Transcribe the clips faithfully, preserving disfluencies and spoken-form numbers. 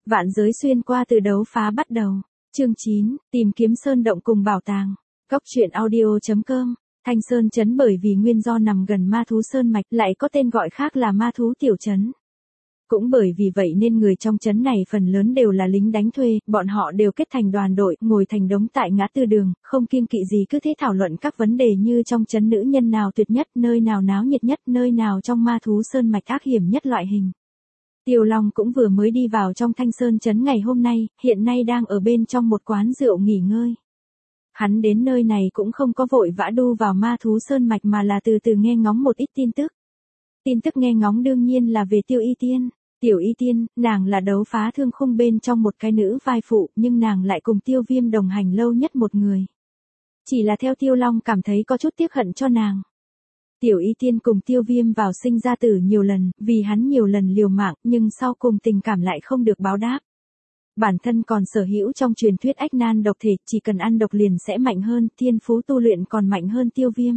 Vạn giới xuyên qua từ đấu phá bắt đầu. Chương chín, tìm kiếm sơn động cùng bảo tàng. Góc truyện audio chấm com. Thanh Sơn Trấn bởi vì nguyên do nằm gần ma thú sơn mạch lại có tên gọi khác là ma thú tiểu trấn. Cũng bởi vì vậy nên người trong trấn này phần lớn đều là lính đánh thuê, bọn họ đều kết thành đoàn đội, ngồi thành đống tại ngã tư đường, không kiêng kỵ gì cứ thế thảo luận các vấn đề như trong trấn nữ nhân nào tuyệt nhất, nơi nào náo nhiệt nhất, nơi nào trong ma thú sơn mạch ác hiểm nhất loại hình. Tiêu Long cũng vừa mới đi vào trong Thanh Sơn Trấn ngày hôm nay, hiện nay đang ở bên trong một quán rượu nghỉ ngơi. Hắn đến nơi này cũng không có vội vã đu vào ma thú sơn mạch mà là từ từ nghe ngóng một ít tin tức. Tin tức nghe ngóng đương nhiên là về Tiêu Y Tiên. Tiểu Y Tiên, nàng là đấu phá thương khung bên trong một cái nữ vai phụ, nhưng nàng lại cùng Tiêu Viêm đồng hành lâu nhất một người. Chỉ là theo Tiêu Long cảm thấy có chút tiếc hận cho nàng. Tiểu Y Tiên cùng Tiêu Viêm vào sinh ra tử nhiều lần, vì hắn nhiều lần liều mạng, nhưng sau cùng tình cảm lại không được báo đáp. Bản thân còn sở hữu trong truyền thuyết ách nan độc thể, chỉ cần ăn độc liền sẽ mạnh hơn, thiên phú tu luyện còn mạnh hơn Tiêu Viêm.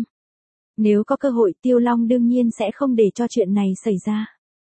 Nếu có cơ hội Tiêu Long đương nhiên sẽ không để cho chuyện này xảy ra.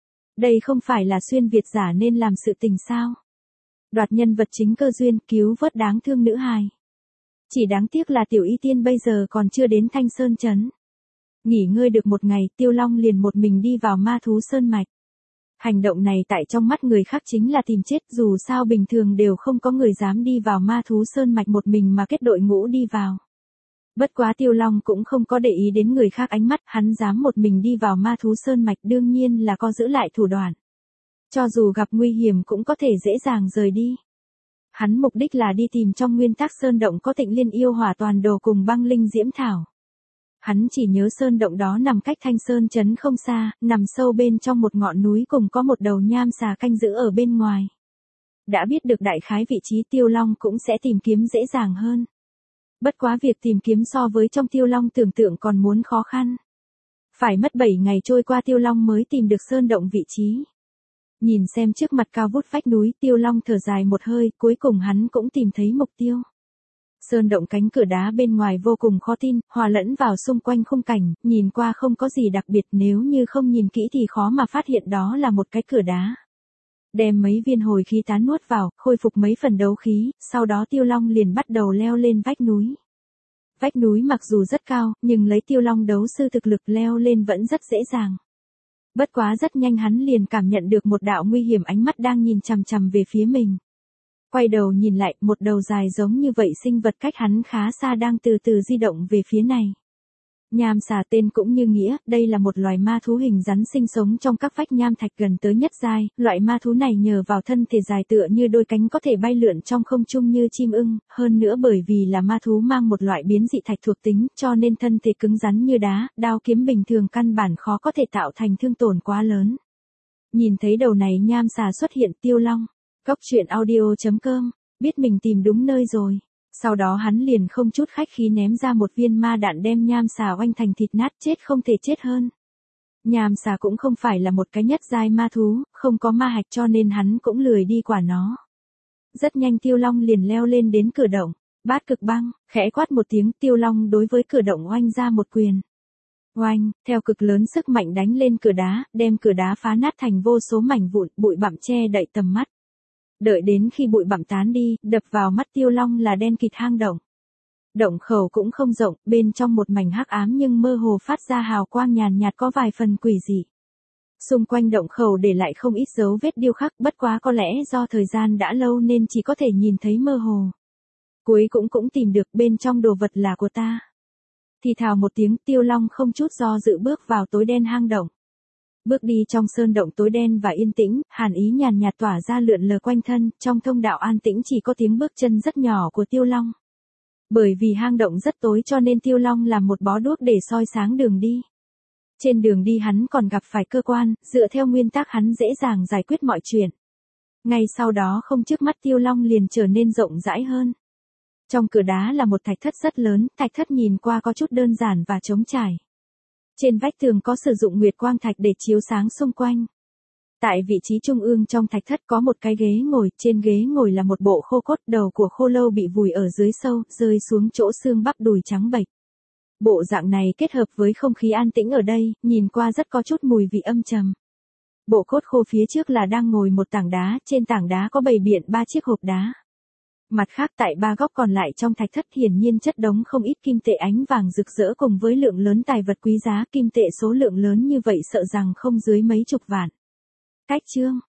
Đây không phải là xuyên Việt giả nên làm sự tình sao? Đoạt nhân vật chính cơ duyên, cứu vớt đáng thương nữ hài. Chỉ đáng tiếc là Tiểu Y Tiên bây giờ còn chưa đến Thanh Sơn Trấn. Nghỉ ngơi được một ngày, Tiêu Long liền một mình đi vào ma thú sơn mạch. Hành động này tại trong mắt người khác chính là tìm chết, dù sao bình thường đều không có người dám đi vào ma thú sơn mạch một mình mà kết đội ngũ đi vào. Bất quá Tiêu Long cũng không có để ý đến người khác ánh mắt, hắn dám một mình đi vào ma thú sơn mạch đương nhiên là có giữ lại thủ đoạn. Cho dù gặp nguy hiểm cũng có thể dễ dàng rời đi. Hắn mục đích là đi tìm trong nguyên tắc sơn động có Tịnh Liên yêu hỏa toàn đồ cùng băng linh diễm thảo. Hắn chỉ nhớ sơn động đó nằm cách Thanh Sơn Trấn không xa, nằm sâu bên trong một ngọn núi cùng có một đầu nham xà canh giữ ở bên ngoài. Đã biết được đại khái vị trí Tiêu Long cũng sẽ tìm kiếm dễ dàng hơn. Bất quá việc tìm kiếm so với trong Tiêu Long tưởng tượng còn muốn khó khăn. Phải mất bảy ngày trôi qua Tiêu Long mới tìm được sơn động vị trí. Nhìn xem trước mặt cao vút vách núi, Tiêu Long thở dài một hơi, cuối cùng hắn cũng tìm thấy mục tiêu. Sơn động cánh cửa đá bên ngoài vô cùng khó tin, hòa lẫn vào xung quanh khung cảnh, nhìn qua không có gì đặc biệt, nếu như không nhìn kỹ thì khó mà phát hiện đó là một cái cửa đá. Đem mấy viên hồi khí tán nuốt vào, khôi phục mấy phần đấu khí, sau đó Tiêu Long liền bắt đầu leo lên vách núi. Vách núi mặc dù rất cao, nhưng lấy Tiêu Long đấu sư thực lực leo lên vẫn rất dễ dàng. Bất quá rất nhanh hắn liền cảm nhận được một đạo nguy hiểm ánh mắt đang nhìn chằm chằm về phía mình. Quay đầu nhìn lại, một đầu dài giống như vậy sinh vật cách hắn khá xa đang từ từ di động về phía này. Nham xà tên cũng như nghĩa, đây là một loài ma thú hình rắn sinh sống trong các vách nham thạch gần tới nhất giai, loại ma thú này nhờ vào thân thể dài tựa như đôi cánh có thể bay lượn trong không trung như chim ưng, hơn nữa bởi vì là ma thú mang một loại biến dị thạch thuộc tính, cho nên thân thể cứng rắn như đá, đao kiếm bình thường căn bản khó có thể tạo thành thương tổn quá lớn. Nhìn thấy đầu này nham xà xuất hiện, Tiêu Long, góc truyện audio chấm com, biết mình tìm đúng nơi rồi. Sau đó hắn liền không chút khách khí ném ra một viên ma đạn đem nham xà oanh thành thịt nát, chết không thể chết hơn. Nham xà cũng không phải là một cái nhất giai ma thú, không có ma hạch cho nên hắn cũng lười đi quả nó. Rất nhanh Tiêu Long liền leo lên đến cửa động, bát cực băng, khẽ quát một tiếng, Tiêu Long đối với cửa động oanh ra một quyền. Oanh, theo cực lớn sức mạnh đánh lên cửa đá, đem cửa đá phá nát thành vô số mảnh vụn, bụi bặm che đậy tầm mắt. Đợi đến khi bụi bặm tán đi, đập vào mắt Tiêu Long là đen kịt hang động. Động khẩu cũng không rộng, bên trong một mảnh hắc ám nhưng mơ hồ phát ra hào quang nhàn nhạt có vài phần quỷ dị. Xung quanh động khẩu để lại không ít dấu vết điêu khắc, bất quá có lẽ do thời gian đã lâu nên chỉ có thể nhìn thấy mơ hồ. Cuối cũng cũng tìm được, bên trong đồ vật là của ta. Thì thào một tiếng, Tiêu Long không chút do dự bước vào tối đen hang động. Bước đi trong sơn động tối đen và yên tĩnh, hàn ý nhàn nhạt tỏa ra lượn lờ quanh thân, trong thông đạo an tĩnh chỉ có tiếng bước chân rất nhỏ của Tiêu Long. Bởi vì hang động rất tối cho nên Tiêu Long làm một bó đuốc để soi sáng đường đi. Trên đường đi hắn còn gặp phải cơ quan, dựa theo nguyên tắc hắn dễ dàng giải quyết mọi chuyện. Ngay sau đó không trước mắt Tiêu Long liền trở nên rộng rãi hơn. Trong cửa đá là một thạch thất rất lớn, thạch thất nhìn qua có chút đơn giản và trống trải. Trên vách tường có sử dụng nguyệt quang thạch để chiếu sáng xung quanh. Tại vị trí trung ương trong thạch thất có một cái ghế ngồi, trên ghế ngồi là một bộ khô cốt, đầu của khô lâu bị vùi ở dưới sâu, rơi xuống chỗ xương bắp đùi trắng bệch. Bộ dạng này kết hợp với không khí an tĩnh ở đây, nhìn qua rất có chút mùi vị âm trầm. Bộ cốt khô phía trước là đang ngồi một tảng đá, trên tảng đá có bày biện ba chiếc hộp đá. Mặt khác tại ba góc còn lại trong thạch thất hiển nhiên chất đống không ít kim tệ ánh vàng rực rỡ cùng với lượng lớn tài vật quý giá, kim tệ số lượng lớn như vậy sợ rằng không dưới mấy chục vạn. Cách chương